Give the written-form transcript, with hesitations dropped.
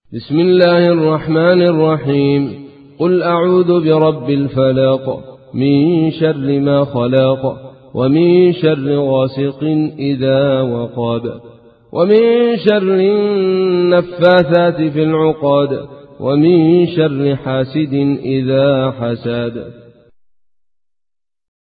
بسم الله الرحمن الرحيم. قل أعوذ برب الفلق من شر ما خلق ومن شر غاسق إذا وقب ومن شر النفاثات في العقد ومن شر حاسد إذا حسد.